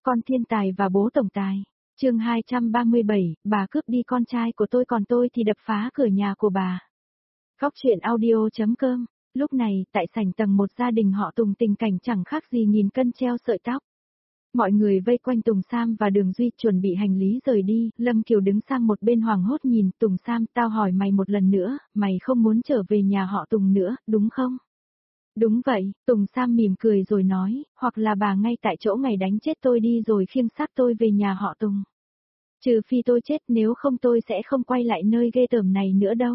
Con thiên tài và bố tổng tài. Chương 237, bà cướp đi con trai của tôi còn tôi thì đập phá cửa nhà của bà. Góc truyện audio.com. Lúc này, tại sảnh tầng 1 gia đình họ Tùng tình cảnh chẳng khác gì nghìn cân treo sợi tóc. Mọi người vây quanh Tùng Sam và Đường Duy chuẩn bị hành lý rời đi, Lâm Kiều đứng sang một bên hoảng hốt nhìn Tùng Sam, tao hỏi mày một lần nữa, mày không muốn trở về nhà họ Tùng nữa, đúng không? Đúng vậy, Tùng Sam mỉm cười rồi nói, hoặc là bà ngay tại chỗ ngày đánh chết tôi đi rồi khiêng xác tôi về nhà họ Tùng. Trừ phi tôi chết, nếu không tôi sẽ không quay lại nơi ghê tởm này nữa đâu.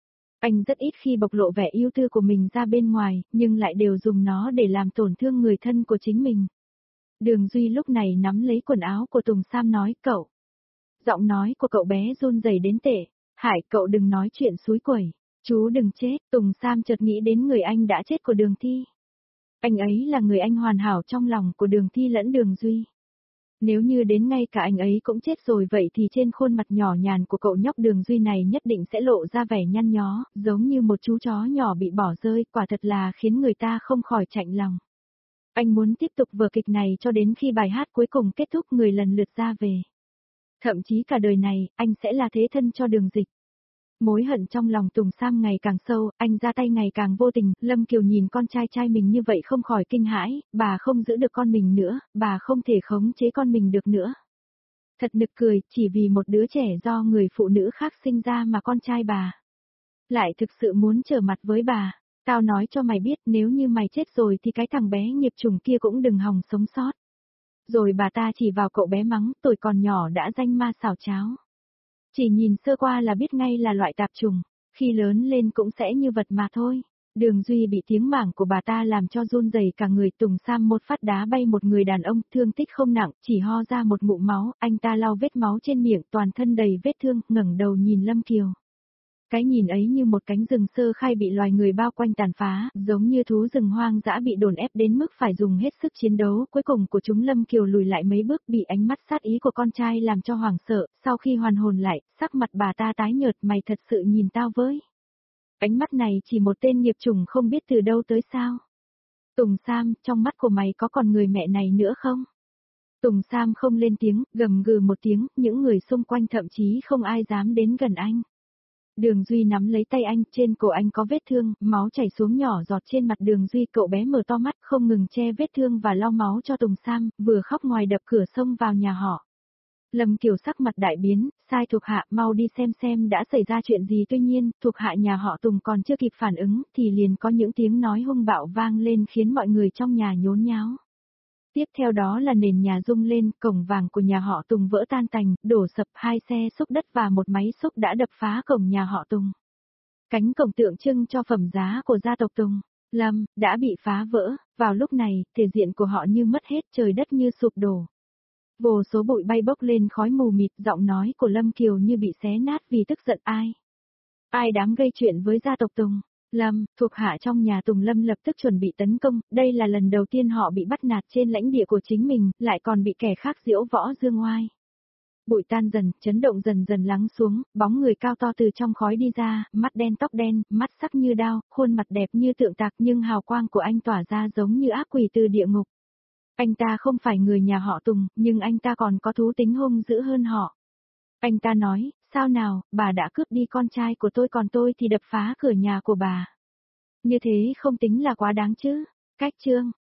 Anh rất ít khi bộc lộ vẻ ưu tư của mình ra bên ngoài, nhưng lại đều dùng nó để làm tổn thương người thân của chính mình. Đường Duy lúc này nắm lấy quần áo của Tùng Sam nói, cậu. Giọng nói của cậu bé run rẩy đến tệ. Hải, cậu đừng nói chuyện xúi quẩy. Chú đừng chết. Tùng Sam chợt nghĩ đến người anh đã chết của Đường Thi. Anh ấy là người anh hoàn hảo trong lòng của Đường Thi lẫn Đường Duy. Nếu như đến ngay cả anh ấy cũng chết rồi vậy thì trên khuôn mặt nhỏ nhàn của cậu nhóc Đường Duy này nhất định sẽ lộ ra vẻ nhăn nhó, giống như một chú chó nhỏ bị bỏ rơi, quả thật là khiến người ta không khỏi chạnh lòng. Anh muốn tiếp tục vở kịch này cho đến khi bài hát cuối cùng kết thúc người lần lượt ra về. Thậm chí cả đời này, anh sẽ là thế thân cho Đường Dịch. Mối hận trong lòng Tùng Sam ngày càng sâu, anh ra tay ngày càng vô tình, Lâm Kiều nhìn con trai mình như vậy không khỏi kinh hãi, bà không giữ được con mình nữa, bà không thể khống chế con mình được nữa. Thật nực cười, chỉ vì một đứa trẻ do người phụ nữ khác sinh ra mà con trai bà lại thực sự muốn trở mặt với bà. Tao nói cho mày biết, nếu như mày chết rồi thì cái thằng bé nghiệp chủng kia cũng đừng hòng sống sót. Rồi bà ta chỉ vào cậu bé mắng, tuổi còn nhỏ đã danh ma xào cháo. Chỉ nhìn sơ qua là biết ngay là loại tạp trùng, khi lớn lên cũng sẽ như vật mà thôi. Đường Duy bị tiếng mảng của bà ta làm cho run rẩy cả người. Tùng Sam một phát đá bay một người đàn ông, thương tích không nặng, chỉ ho ra một ngụm máu, anh ta lau vết máu trên miệng, toàn thân đầy vết thương, ngẩng đầu nhìn Lâm Kiều. Cái nhìn ấy như một cánh rừng sơ khai bị loài người bao quanh tàn phá, giống như thú rừng hoang dã bị đồn ép đến mức phải dùng hết sức chiến đấu cuối cùng của chúng. Lâm Kiều lùi lại mấy bước, bị ánh mắt sát ý của con trai làm cho hoảng sợ, sau khi hoàn hồn lại, sắc mặt bà ta tái nhợt, mày thật sự nhìn tao với ánh mắt này chỉ một tên nghiệp chủng không biết từ đâu tới sao? Tùng Sam, trong mắt của mày có còn người mẹ này nữa không? Tùng Sam không lên tiếng, gầm gừ một tiếng, những người xung quanh thậm chí không ai dám đến gần anh. Đường Duy nắm lấy tay anh, trên cổ anh có vết thương, máu chảy xuống nhỏ giọt trên mặt Đường Duy. Cậu bé mở to mắt không ngừng che vết thương và lau máu cho Tùng Sam, vừa khóc ngoài đập cửa xông vào nhà họ. Lâm Kiều sắc mặt đại biến, sai thuộc hạ mau đi xem đã xảy ra chuyện gì. Tuy nhiên, thuộc hạ nhà họ Tùng còn chưa kịp phản ứng thì liền có những tiếng nói hung bạo vang lên khiến mọi người trong nhà nhốn nháo. Tiếp theo đó là nền nhà rung lên, cổng vàng của nhà họ Tùng vỡ tan tành, đổ sập, 2 xe xúc đất và một máy xúc đã đập phá cổng nhà họ Tùng. Cánh cổng tượng trưng cho phẩm giá của gia tộc Tùng Lâm đã bị phá vỡ, vào lúc này, thể diện của họ như mất hết, trời đất như sụp đổ. Vô số bụi bay bốc lên khói mù mịt, giọng nói của Lâm Kiều như bị xé nát vì tức giận. Ai dám gây chuyện với gia tộc Tùng Lâm? Thuộc hạ trong nhà Tùng Lâm lập tức chuẩn bị tấn công, đây là lần đầu tiên họ bị bắt nạt trên lãnh địa của chính mình, lại còn bị kẻ khác diễu võ dương oai. Bụi tan dần, chấn động dần dần lắng xuống, bóng người cao to từ trong khói đi ra, mắt đen tóc đen, mắt sắc như đao, khuôn mặt đẹp như tượng tạc, nhưng hào quang của anh tỏa ra giống như ác quỷ từ địa ngục. Anh ta không phải người nhà họ Tùng, nhưng anh ta còn có thú tính hung dữ hơn họ. Anh ta nói, sao nào, bà đã cướp đi con trai của tôi còn tôi thì đập phá cửa nhà của bà. Như thế không tính là quá đáng chứ? Cách chương.